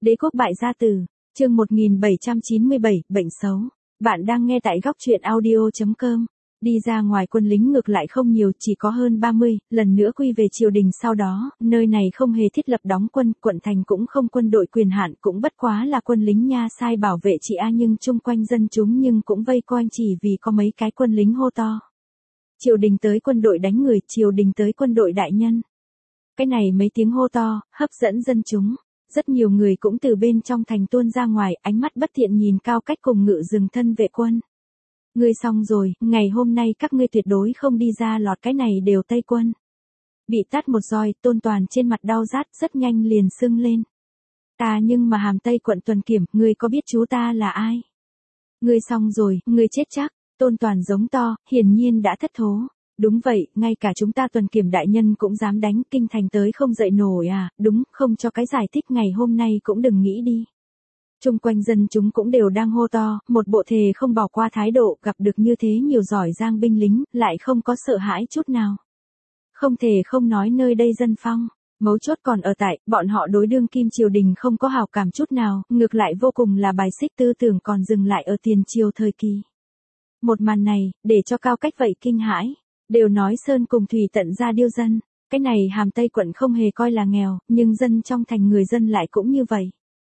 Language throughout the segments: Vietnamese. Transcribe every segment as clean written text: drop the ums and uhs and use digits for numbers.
Đế quốc bại gia tử, chương 1797, bệnh xấu. Bạn đang nghe tại góc truyện audio.com. Đi ra ngoài quân lính ngược lại không nhiều, chỉ có hơn 30, lần nữa quy về triều đình sau đó, nơi này không hề thiết lập đóng quân, quận thành cũng không quân đội quyền hạn, cũng bất quá là quân lính nha sai bảo vệ chị a, nhưng chung quanh dân chúng nhưng cũng vây quanh chỉ vì có mấy cái quân lính hô to. Triều đình tới quân đội đánh người, triều đình tới quân đội đại nhân. Cái này mấy tiếng hô to, hấp dẫn dân chúng. Rất nhiều người cũng từ bên trong thành tuôn ra ngoài, ánh mắt bất thiện nhìn Cao Cách cùng Ngự Dừng thân vệ quân. Ngươi xong rồi, ngày hôm nay các ngươi tuyệt đối không đi ra lọt, cái này đều Tây quân. Bị tát một roi, Tôn Toàn trên mặt đau rát, rất nhanh liền sưng lên. Ta nhưng mà hàm Tây quận tuần kiểm, ngươi có biết chú ta là ai? Ngươi xong rồi, ngươi chết chắc. Tôn Toàn giống to, hiển nhiên đã thất thố. Đúng vậy, ngay cả chúng ta tuần kiểm đại nhân cũng dám đánh, kinh thành tới không dậy nổi à, đúng, không cho cái giải thích ngày hôm nay cũng đừng nghĩ đi. Chung quanh dân chúng cũng đều đang hô to, một bộ thề không bỏ qua thái độ, gặp được như thế nhiều giỏi giang binh lính, lại không có sợ hãi chút nào. Không thể không nói nơi đây dân phong, mấu chốt còn ở tại, bọn họ đối đương kim triều đình không có hảo cảm chút nào, ngược lại vô cùng là bài xích, tư tưởng còn dừng lại ở tiền triều thời kỳ. Một màn này, để cho Cao Cách vậy kinh hãi. Đều nói sơn cùng thủy tận ra điêu dân, cái này hàm Tây quận không hề coi là nghèo, nhưng dân trong thành người dân lại cũng như vậy.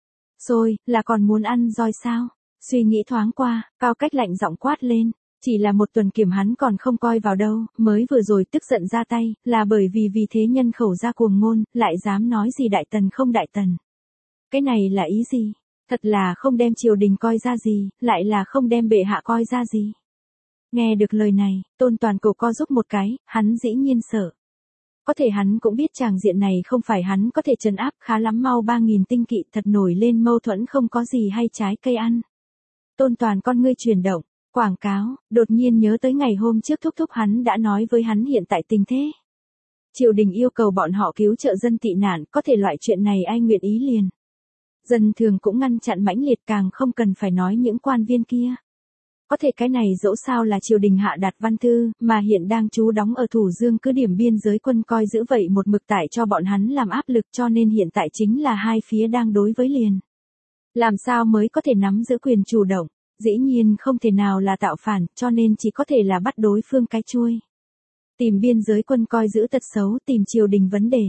Rồi, là còn muốn ăn roi sao? Suy nghĩ thoáng qua, Cao Cách lạnh giọng quát lên, chỉ là một tuần kiểm hắn còn không coi vào đâu, mới vừa rồi tức giận ra tay, là bởi vì thế nhân khẩu ra cuồng ngôn, lại dám nói gì đại tần không đại tần. Cái này là ý gì? Thật là không đem triều đình coi ra gì, lại là không đem bệ hạ coi ra gì. Nghe được lời này, Tôn Toàn cổ co giúp một cái, hắn dĩ nhiên sợ. Có thể hắn cũng biết tràng diện này không phải hắn có thể trấn áp, khá lắm mau 3.000 tinh kỵ thật nổi lên mâu thuẫn không có gì hay trái cây ăn. Tôn Toàn con ngươi chuyển động, quảng cáo, đột nhiên nhớ tới ngày hôm trước thúc thúc hắn đã nói với hắn hiện tại tình thế. Triều đình yêu cầu bọn họ cứu trợ dân tị nạn, có thể loại chuyện này ai nguyện ý liền. Dân thường cũng ngăn chặn mãnh liệt, càng không cần phải nói những quan viên kia. Có thể cái này dẫu sao là triều đình hạ đạt văn thư, mà hiện đang trú đóng ở Thủ Dương cứ điểm biên giới quân coi giữ vậy một mực tải cho bọn hắn làm áp lực, cho nên hiện tại chính là hai phía đang đối với liền. Làm sao mới có thể nắm giữ quyền chủ động, dĩ nhiên không thể nào là tạo phản, cho nên chỉ có thể là bắt đối phương cái chuôi. Tìm biên giới quân coi giữ tật xấu, tìm triều đình vấn đề.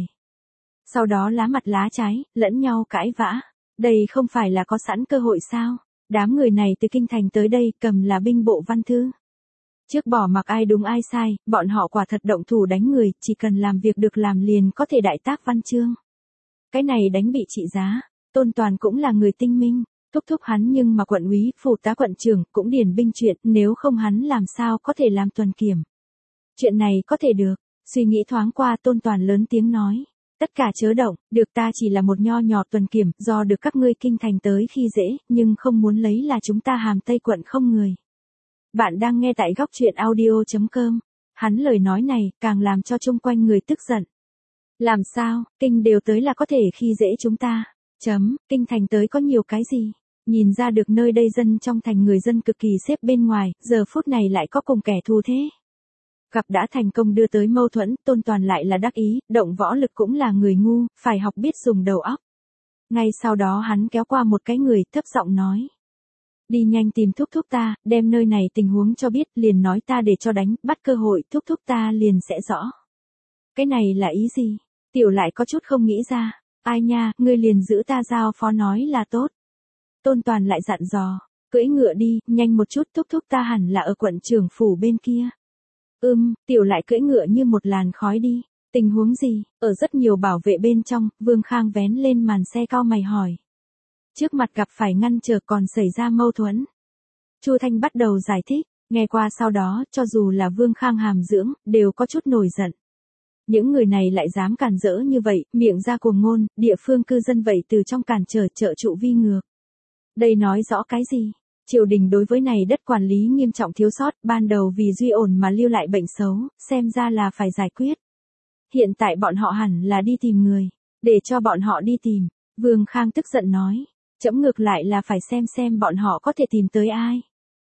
Sau đó lá mặt lá trái, lẫn nhau cãi vã. Đây không phải là có sẵn cơ hội sao? Đám người này từ kinh thành tới đây cầm là binh bộ văn thư. Trước bỏ mặc ai đúng ai sai, bọn họ quả thật động thủ đánh người, chỉ cần làm việc được làm liền có thể đại tác văn chương. Cái này đánh bị trị giá, Tôn Toàn cũng là người tinh minh, thúc thúc hắn nhưng mà quận úy, phụ tá quận trưởng cũng điền binh chuyện, nếu không hắn làm sao có thể làm tuần kiểm. Chuyện này có thể được, suy nghĩ thoáng qua Tôn Toàn lớn tiếng nói. Tất cả chớ động, được, ta chỉ là một nho nhỏ tuần kiểm, do được các ngươi kinh thành tới khi dễ, nhưng không muốn lấy là chúng ta hàm Tây quận không người. Bạn đang nghe tại góc truyện audio.com. Hắn lời nói này, càng làm cho chung quanh người tức giận. Làm sao, kinh đều tới là có thể khi dễ chúng ta. Kinh thành tới có nhiều cái gì? Nhìn ra được nơi đây dân trong thành người dân cực kỳ xếp bên ngoài, giờ phút này lại có cùng kẻ thù thế. Gặp đã thành công đưa tới mâu thuẫn, Tôn Toàn lại là đắc ý, động võ lực cũng là người ngu, phải học biết dùng đầu óc. Ngay sau đó hắn kéo qua một cái người, thấp giọng nói. Đi nhanh tìm thúc thúc ta, đem nơi này tình huống cho biết, liền nói ta để cho đánh, bắt cơ hội, thúc thúc ta liền sẽ rõ. Cái này là ý gì? Tiểu lại có chút không nghĩ ra, ai nha, ngươi liền giữ ta giao phó nói là tốt. Tôn Toàn lại dặn dò, cưỡi ngựa đi, nhanh một chút, thúc thúc ta hẳn là ở quận trưởng phủ bên kia. Tiểu lại cưỡi ngựa như một làn khói đi, tình huống gì, ở rất nhiều bảo vệ bên trong, Vương Khang vén lên màn xe cau mày hỏi. Trước mặt gặp phải ngăn trở còn xảy ra mâu thuẫn. Chu Thanh bắt đầu giải thích, nghe qua sau đó, cho dù là Vương Khang hàm dưỡng, đều có chút nổi giận. Những người này lại dám cản rỡ như vậy, miệng ra cuồng ngôn, địa phương cư dân vậy từ trong cản trở trợ trụ vi ngược. Đây nói rõ cái gì? Triều đình đối với này đất quản lý nghiêm trọng thiếu sót, ban đầu vì duy ổn mà lưu lại bệnh xấu, xem ra là phải giải quyết. Hiện tại bọn họ hẳn là đi tìm người, để cho bọn họ đi tìm. Vương Khang tức giận nói, chẫm ngược lại là phải xem bọn họ có thể tìm tới ai.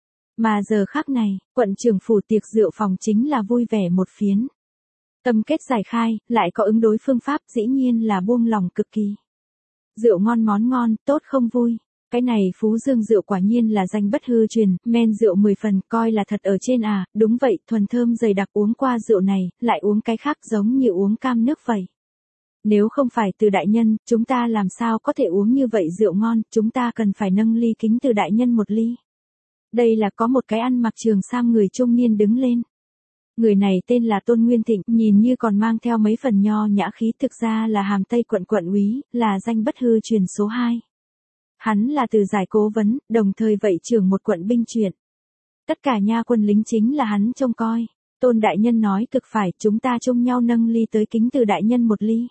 Mà giờ khắc này, quận trưởng phủ tiệc rượu phòng chính là vui vẻ một phiến. Tâm kết giải khai, lại có ứng đối phương pháp, dĩ nhiên là buông lòng cực kỳ. Rượu ngon món ngon, tốt không vui. Cái này Phú Dương rượu quả nhiên là danh bất hư truyền, men rượu 10 phần, coi là thật ở trên à, đúng vậy, thuần thơm dày đặc uống qua rượu này, lại uống cái khác giống như uống cam nước vậy. Nếu không phải Từ đại nhân, chúng ta làm sao có thể uống như vậy rượu ngon, chúng ta cần phải nâng ly kính Từ đại nhân một ly. Đây là có một cái ăn mặc trường sam người trung niên đứng lên. Người này tên là Tôn Nguyên Thịnh, nhìn như còn mang theo mấy phần nho nhã khí, thực ra là Hàm Tây quận quận úy, là danh bất hư truyền số 2. Hắn là Từ giải cố vấn, đồng thời vậy trưởng một quận binh chuyện. Tất cả nha quân lính chính là hắn trông coi. Tôn đại nhân nói cực phải, chúng ta chung nhau nâng ly tới kính Từ đại nhân một ly.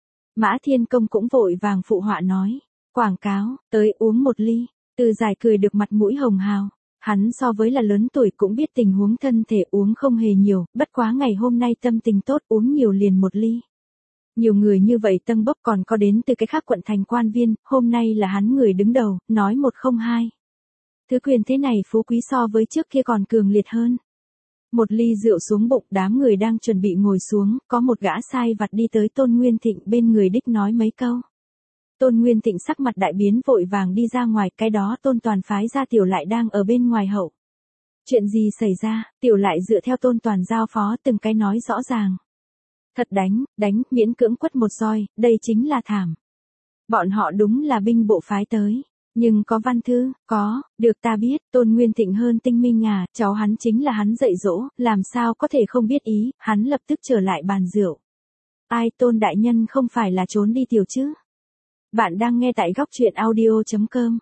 Mã Thiên Công cũng vội vàng phụ họa nói, quảng cáo, tới uống một ly. Từ giải cười được mặt mũi hồng hào. Hắn so với là lớn tuổi cũng biết tình huống thân thể uống không hề nhiều, bất quá ngày hôm nay tâm tình tốt uống nhiều liền một ly. Nhiều người như vậy tâng bốc còn có đến từ cái khác quận thành quan viên, hôm nay là hắn người đứng đầu, nói một không hai. Thứ quyền thế này phú quý so với trước kia còn cường liệt hơn. Một ly rượu xuống bụng, đám người đang chuẩn bị ngồi xuống, có một gã sai vặt đi tới Tôn Nguyên Thịnh bên người đích nói mấy câu. Tôn Nguyên Thịnh sắc mặt đại biến vội vàng đi ra ngoài, cái đó Tôn Toàn phái ra Tiểu Lại đang ở bên ngoài hậu. Chuyện gì xảy ra, Tiểu Lại dựa theo Tôn Toàn giao phó từng cái nói rõ ràng. Thật đánh, miễn cưỡng quất một roi, đây chính là thảm. Bọn họ đúng là binh bộ phái tới. Nhưng có văn thư, có, được ta biết, Tôn Nguyên Thịnh hơn tinh minh à, cháu hắn chính là hắn dạy dỗ, làm sao có thể không biết ý, hắn lập tức trở lại bàn rượu. Ai, Tôn đại nhân không phải là trốn đi tiểu chứ? Bạn đang nghe tại góc truyện audio.com.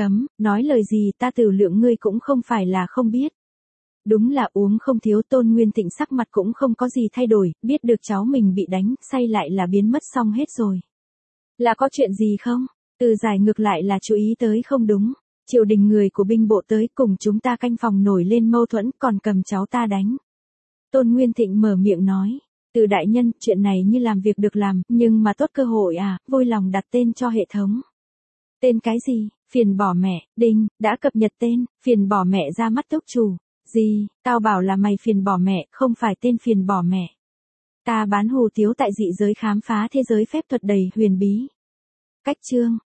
Nói lời gì ta Từ Lượng ngươi cũng không phải là không biết. Đúng là uống không thiếu. Tôn Nguyên Thịnh sắc mặt cũng không có gì thay đổi, biết được cháu mình bị đánh, say lại là biến mất xong hết rồi. Là có chuyện gì không? Từ giải ngược lại là chú ý tới không đúng. Triều đình người của binh bộ tới cùng chúng ta canh phòng nổi lên mâu thuẫn còn cầm cháu ta đánh. Tôn Nguyên Thịnh mở miệng nói. Từ đại nhân, chuyện này như làm việc được làm, nhưng mà tốt cơ hội à, vui lòng đặt tên cho hệ thống. Tên cái gì? Phiền bỏ mẹ, đinh, đã cập nhật tên, phiền bỏ mẹ ra mắt túc chủ. Gì, tao bảo là mày phiền bỏ mẹ, không phải tên phiền bỏ mẹ. Ta bán hù tiếu tại dị giới khám phá thế giới phép thuật đầy huyền bí. Cách chương.